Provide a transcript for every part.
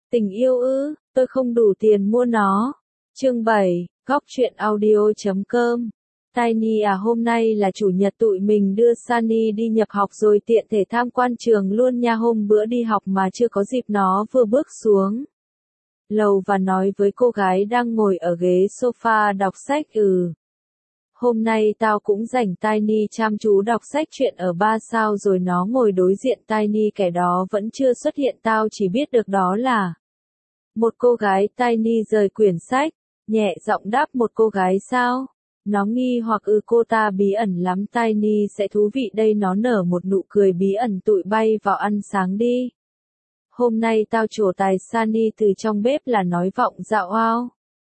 Tình yêu ư, tôi không đủ tiền mua nó. Chương 7, Góc truyện audio.com. Tiny à, hôm nay là chủ nhật, tụi mình đưa Sunny đi nhập học rồi tiện thể tham quan trường luôn nha. Hôm bữa đi học mà chưa có dịp, nó vừa bước xuống lầu và nói với cô gái đang ngồi ở ghế sofa đọc sách: Hôm nay tao cũng rảnh. Tiny chăm chú đọc sách truyện ở 3 sao rồi nó ngồi đối diện Tiny. Kẻ đó vẫn chưa xuất hiện, tao chỉ biết được đó là một cô gái. Tiny rời quyển sách, nhẹ giọng đáp: một cô gái sao? Nó nghi hoặc: cô ta bí ẩn lắm. Tiny sẽ thú vị đây. Nó nở một nụ cười bí ẩn: tụi bay vào ăn sáng đi. Hôm nay tao trổ tài. Sunny từ trong bếp là nói vọng dạo: wow.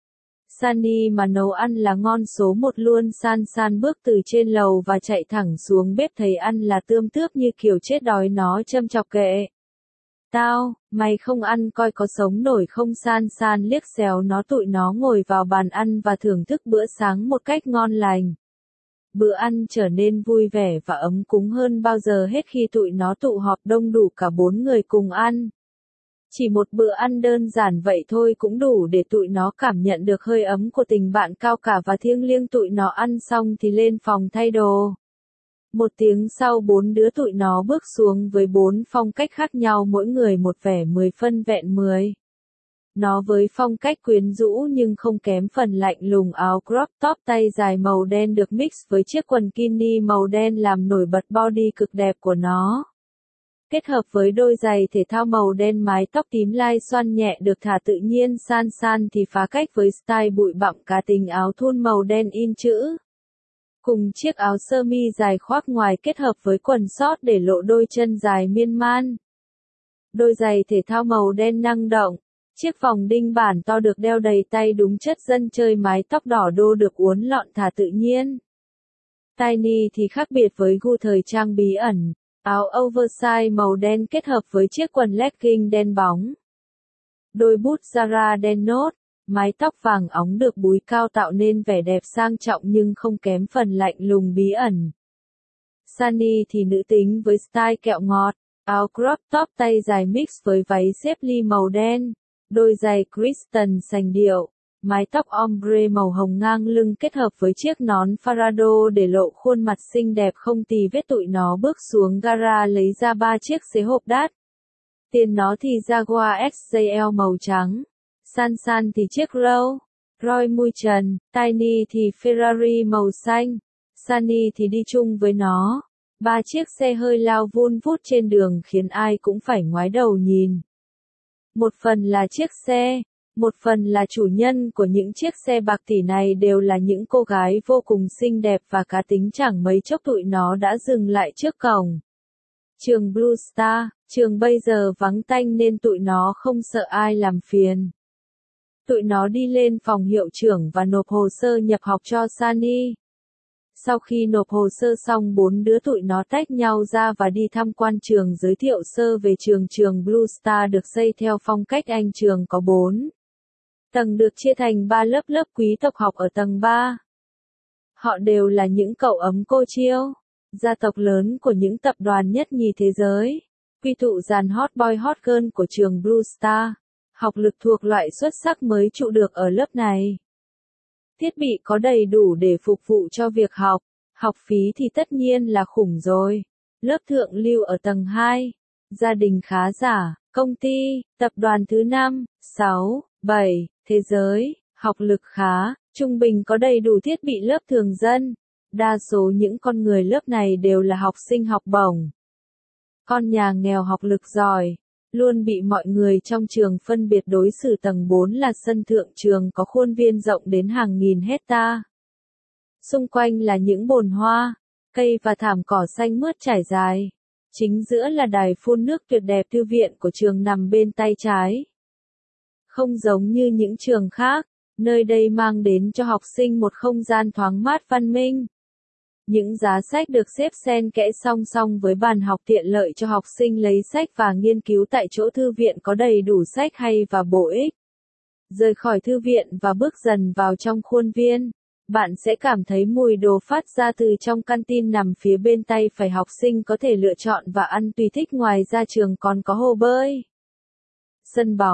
Sunny mà nấu ăn là ngon số 1 luôn. San bước từ trên lầu và chạy thẳng xuống bếp, thấy ăn là tươm tướp như kiểu chết đói. Nó châm chọc: kệ tao, mày không ăn coi có sống nổi không? San liếc xéo nó. Tụi nó ngồi vào bàn ăn và thưởng thức bữa sáng một cách ngon lành. Bữa ăn trở nên vui vẻ và ấm cúng hơn bao giờ hết khi tụi nó tụ họp đông đủ cả 4 người cùng ăn. Chỉ một bữa ăn đơn giản vậy thôi cũng đủ để tụi nó cảm nhận được hơi ấm của tình bạn cao cả và thiêng liêng. Tụi nó ăn xong thì lên phòng thay đồ. 1 tiếng sau, 4 đứa tụi nó bước xuống với 4 phong cách khác nhau, mỗi người một vẻ 10 phân vẹn 10. Nó với phong cách quyến rũ nhưng không kém phần lạnh lùng. Áo crop top tay dài màu đen được mix với chiếc quần kini màu đen làm nổi bật body cực đẹp của nó. Kết hợp với đôi giày thể thao màu đen, mái tóc tím lai xoăn nhẹ được thả tự nhiên. San thì phá cách với style bụi bặm cá tính, áo thun màu đen in chữ cùng chiếc áo sơ mi dài khoác ngoài, kết hợp với quần short để lộ đôi chân dài miên man. Đôi giày thể thao màu đen năng động, chiếc vòng đinh bản to được đeo đầy tay đúng chất dân chơi, mái tóc đỏ đô được uốn lọn thả tự nhiên. Tiny thì khác biệt với gu thời trang bí ẩn, áo oversize màu đen kết hợp với chiếc quần legging đen bóng. Đôi bút Zara đen nốt, mái tóc vàng óng được búi cao tạo nên vẻ đẹp sang trọng nhưng không kém phần lạnh lùng bí ẩn. Sunny thì nữ tính với style kẹo ngọt, áo crop top tay dài mix với váy xếp ly màu đen, đôi giày Kristen sành điệu, mái tóc ombre màu hồng ngang lưng kết hợp với chiếc nón Farado để lộ khuôn mặt xinh đẹp không tì vết. Tụi nó bước xuống gara lấy ra 3 chiếc xế hộp đắt. Tiền nó thì Jaguar XJL màu trắng, San thì chiếc Rolls Royce mui trần, Tiny thì Ferrari màu xanh. Sunny thì đi chung với nó. 3 chiếc xe hơi lao vun vút trên đường khiến ai cũng phải ngoái đầu nhìn. Một phần là chiếc xe, một phần là chủ nhân của những chiếc xe bạc tỷ này đều là những cô gái vô cùng xinh đẹp và cá tính. Chẳng mấy chốc tụi nó đã dừng lại trước cổng trường Blue Star. Trường bây giờ vắng tanh nên tụi nó không sợ ai làm phiền. Tụi nó đi lên phòng hiệu trưởng và nộp hồ sơ nhập học cho Sunny. Sau khi nộp hồ sơ xong, 4 đứa tụi nó tách nhau ra và đi tham quan trường, giới thiệu sơ về trường. Trường Blue Star được xây theo phong cách Anh. Trường có 4 tầng được chia thành 3 lớp. Lớp quý tộc học ở tầng 3. Họ đều là những cậu ấm cô chiêu, gia tộc lớn của những tập đoàn nhất nhì thế giới, quy tụ dàn hot boy hot girl của trường Blue Star. Học lực thuộc loại xuất sắc mới trụ được ở lớp này. Thiết bị có đầy đủ để phục vụ cho việc học. Học phí thì tất nhiên là khủng rồi. Lớp thượng lưu ở tầng 2. Gia đình khá giả, công ty, tập đoàn thứ 5, 6, 7, thế giới. Học lực khá, trung bình, có đầy đủ thiết bị. Lớp thường dân. Đa số những con người lớp này đều là học sinh học bổng. Con nhà nghèo học lực giỏi, luôn bị mọi người trong trường phân biệt đối xử. Tầng 4 là sân thượng. Trường có khuôn viên rộng đến hàng nghìn hecta. Xung quanh là những bồn hoa, cây và thảm cỏ xanh mướt trải dài. Chính giữa là đài phun nước tuyệt đẹp. Thư viện của trường nằm bên tay trái. Không giống như những trường khác, nơi đây mang đến cho học sinh một không gian thoáng mát văn minh. Những giá sách được xếp xen kẽ song song với bàn học tiện lợi cho học sinh lấy sách và nghiên cứu tại chỗ. Thư viện có đầy đủ sách hay và bổ ích. Rời khỏi thư viện và bước dần vào trong khuôn viên, bạn sẽ cảm thấy mùi đồ phát ra từ trong canteen nằm phía bên tay phải. Học sinh có thể lựa chọn và ăn tùy thích. Ngoài ra trường còn có hồ bơi, sân bóng,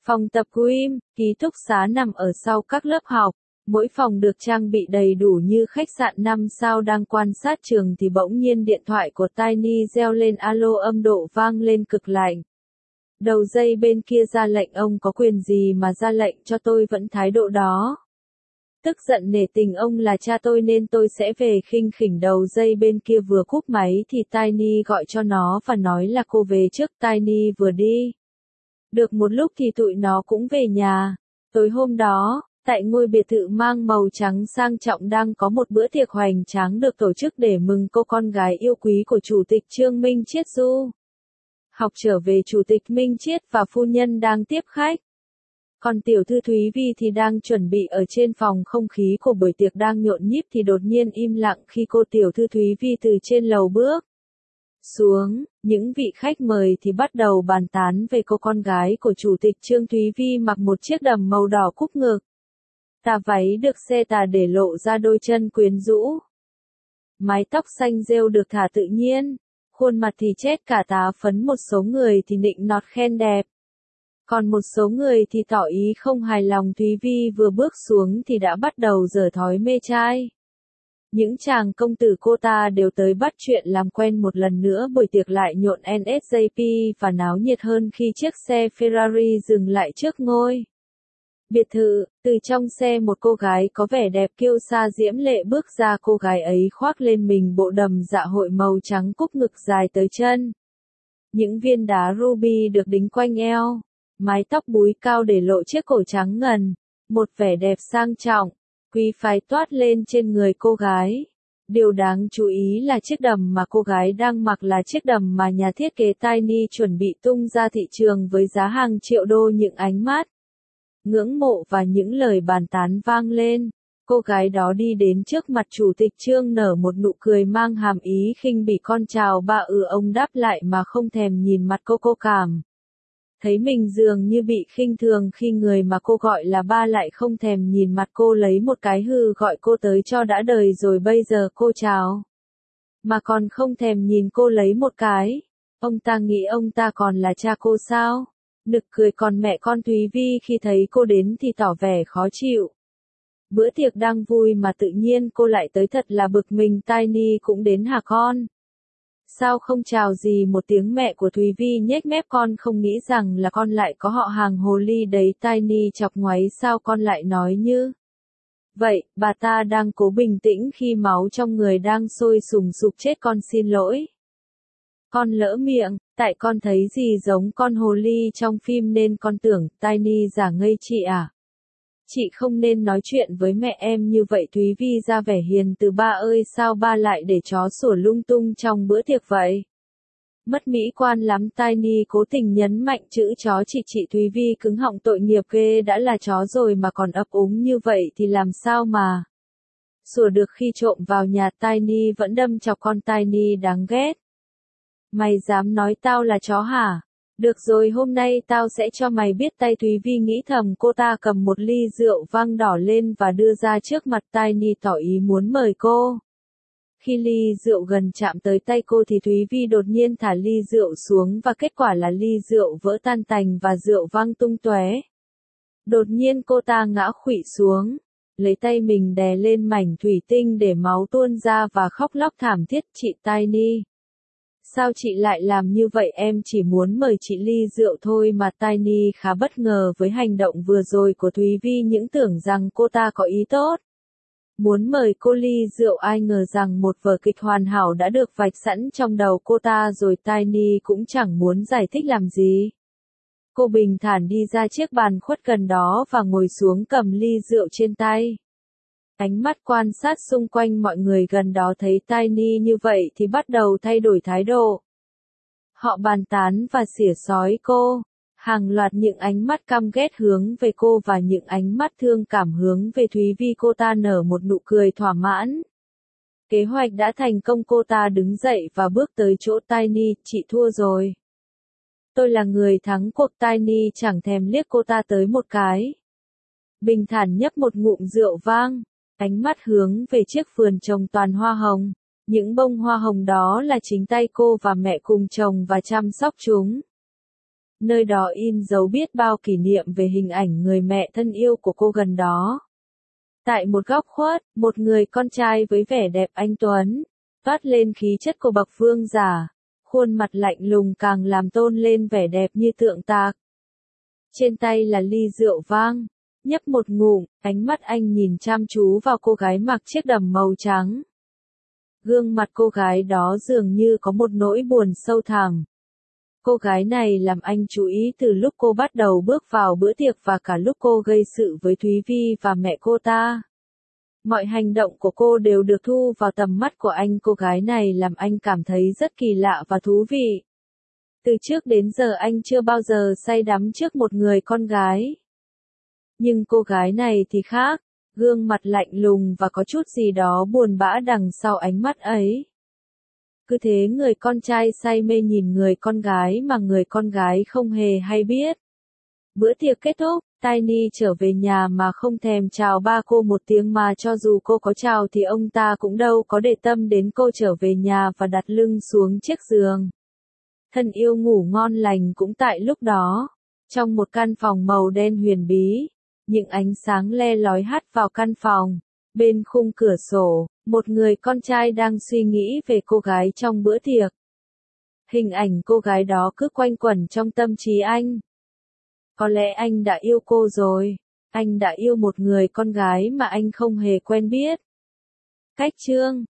Phòng tập gym, ký túc xá nằm ở sau các lớp học. Mỗi phòng được trang bị đầy đủ như khách sạn 5 sao. Đang quan sát trường thì bỗng nhiên điện thoại của Tiny reo lên, alo, âm độ vang lên cực lạnh. Đầu dây bên kia ra lệnh, ông có quyền gì mà ra lệnh cho tôi, vẫn thái độ đó. Tức giận nể tình ông là cha tôi nên tôi sẽ về khinh khỉnh. Đầu dây bên kia vừa cúp máy thì Tiny gọi cho nó và nói là cô về trước. Tiny vừa đi được một lúc thì tụi nó cũng về nhà. Tối hôm đó, tại ngôi biệt thự mang màu trắng sang trọng đang có một bữa tiệc hoành tráng được tổ chức để mừng cô con gái yêu quý của Chủ tịch Trương Minh Chiết Du. Học trở về, Chủ tịch Minh Chiết và phu nhân đang tiếp khách. Còn tiểu thư Thúy Vi thì đang chuẩn bị ở trên phòng. Không khí của buổi tiệc đang nhộn nhịp thì đột nhiên im lặng khi cô tiểu thư Thúy Vi từ trên lầu bước xuống. Những vị khách mời thì bắt đầu bàn tán về cô con gái của Chủ tịch Trương. Thúy Vi mặc một chiếc đầm màu đỏ cúp ngực, tà váy được xe tà để lộ ra đôi chân quyến rũ. Mái tóc xanh rêu được thả tự nhiên, khuôn mặt thì chết cả tá phấn. Một số người thì nịnh nọt khen đẹp, còn một số người thì tỏ ý không hài lòng. Thúy Vi vừa bước xuống thì đã bắt đầu giở thói mê trai. Những chàng công tử cô ta đều tới bắt chuyện làm quen một lần nữa. Buổi tiệc lại nhộn NSJP và náo nhiệt hơn khi chiếc xe Ferrari dừng lại trước ngôi biệt thự. Từ trong xe một cô gái có vẻ đẹp kiêu sa diễm lệ bước ra. Cô gái ấy khoác lên mình bộ đầm dạ hội màu trắng cúp ngực dài tới chân. Những viên đá ruby được đính quanh eo. Mái tóc búi cao để lộ chiếc cổ trắng ngần. Một vẻ đẹp sang trọng, quý phái toát lên trên người cô gái. Điều đáng chú ý là chiếc đầm mà cô gái đang mặc là chiếc đầm mà nhà thiết kế Tiny chuẩn bị tung ra thị trường với giá hàng triệu đô. Những ánh mắt ngưỡng mộ và những lời bàn tán vang lên. Cô gái đó đi đến trước mặt Chủ tịch Trương, nở một nụ cười mang hàm ý khinh bỉ. Con chào ba. Ông đáp lại mà không thèm nhìn mặt cô. Cô cảm thấy mình dường như bị khinh thường khi người mà cô gọi là ba lại không thèm nhìn mặt cô. Lấy một cái hừ gọi cô tới cho đã đời rồi. Bây giờ cô chào mà còn không thèm nhìn cô lấy một cái. Ông ta nghĩ ông ta còn là cha cô sao? Nực cười. Còn mẹ con Thúy Vi khi thấy cô đến thì tỏ vẻ khó chịu. Bữa tiệc đang vui mà tự nhiên cô lại tới, thật là bực mình. Tiny cũng đến hả con? Sao không chào gì một tiếng? Mẹ của Thúy Vi nhếch mép. Con không nghĩ rằng là con lại có họ hàng hồ ly đấy. Tiny chọc ngoáy. Sao con lại nói như vậy? Bà ta đang cố bình tĩnh khi máu trong người đang sôi sùng sục. Chết, con xin lỗi. Con lỡ miệng, tại con thấy gì giống con hồ ly trong phim nên con tưởng. Tiny giả ngây. Chị à? Chị không nên nói chuyện với mẹ em như vậy. Thúy Vi ra vẻ hiền từ. Ba ơi, sao ba lại để chó sủa lung tung trong bữa tiệc vậy? Mất mỹ quan lắm. Tiny cố tình nhấn mạnh chữ chó. Chị Thúy Vi cứng họng. Tội nghiệp ghê, đã là chó rồi mà còn ấp úng như vậy thì làm sao mà sủa được khi trộm vào nhà. Tiny vẫn đâm chọc con. Tiny đáng ghét. Mày dám nói tao là chó hả? Được rồi, hôm nay tao sẽ cho mày biết tay. Thúy Vi nghĩ thầm. Cô ta cầm một ly rượu vang đỏ lên và đưa ra trước mặt Tiny, tỏ ý muốn mời cô. Khi ly rượu gần chạm tới tay cô thì Thúy Vi đột nhiên thả ly rượu xuống và kết quả là ly rượu vỡ tan tành và rượu văng tung tóe. Đột nhiên cô ta ngã khuỵu xuống, lấy tay mình đè lên mảnh thủy tinh để máu tuôn ra và khóc lóc thảm thiết. Chị Tiny, sao chị lại làm như vậy? Em chỉ muốn mời chị ly rượu thôi mà. Tiny khá bất ngờ với hành động vừa rồi của Thúy Vi, những tưởng rằng cô ta có ý tốt, muốn mời cô ly rượu. Ai ngờ rằng một vở kịch hoàn hảo đã được vạch sẵn trong đầu cô ta rồi. Tiny cũng chẳng muốn giải thích làm gì. Cô bình thản đi ra chiếc bàn khuất gần đó và ngồi xuống, cầm ly rượu trên tay. Ánh mắt quan sát xung quanh mọi người gần đó thấy Tiny như vậy thì bắt đầu thay đổi thái độ. Họ bàn tán và xỉa xói cô. Hàng loạt những ánh mắt căm ghét hướng về cô và những ánh mắt thương cảm hướng về Thúy Vi. Cô ta nở một nụ cười thỏa mãn. Kế hoạch đã thành công. Cô ta đứng dậy và bước tới chỗ Tiny. Chị thua rồi. Tôi là người thắng cuộc. Tiny chẳng thèm liếc cô ta tới một cái. Bình thản nhấp một ngụm rượu vang. Ánh mắt hướng về chiếc vườn trồng toàn hoa hồng. Những bông hoa hồng đó là chính tay cô và mẹ cùng trồng và chăm sóc chúng. Nơi đó in dấu biết bao kỷ niệm về hình ảnh người mẹ thân yêu của cô gần đó. Tại một góc khuất, một người con trai với vẻ đẹp anh tuấn, toát lên khí chất của bậc vương giả, khuôn mặt lạnh lùng càng làm tôn lên vẻ đẹp như tượng tạc. Trên tay là ly rượu vang, nhấp một ngụm, ánh mắt anh nhìn chăm chú vào cô gái mặc chiếc đầm màu trắng. Gương mặt cô gái đó dường như có một nỗi buồn sâu thẳm. Cô gái này làm anh chú ý từ lúc cô bắt đầu bước vào bữa tiệc và cả lúc cô gây sự với Thúy Vi và mẹ cô ta. Mọi hành động của cô đều được thu vào tầm mắt của anh. Cô gái này làm anh cảm thấy rất kỳ lạ và thú vị. Từ trước đến giờ anh chưa bao giờ say đắm trước một người con gái. Nhưng cô gái này thì khác, gương mặt lạnh lùng và có chút gì đó buồn bã đằng sau ánh mắt ấy. Cứ thế người con trai say mê nhìn người con gái mà người con gái không hề hay biết. Bữa tiệc kết thúc, Tiny trở về nhà mà không thèm chào ba cô một tiếng, mà cho dù cô có chào thì ông ta cũng đâu có để tâm đến cô. Trở về nhà và đặt lưng xuống chiếc giường. Thân yêu ngủ ngon lành cũng tại lúc đó. Trong một căn phòng màu đen huyền bí, những ánh sáng le lói hắt vào căn phòng. Bên khung cửa sổ, một người con trai đang suy nghĩ về cô gái trong bữa tiệc. Hình ảnh cô gái đó cứ quanh quẩn trong tâm trí anh. Có lẽ anh đã yêu cô rồi. Anh đã yêu một người con gái mà anh không hề quen biết. Cách chương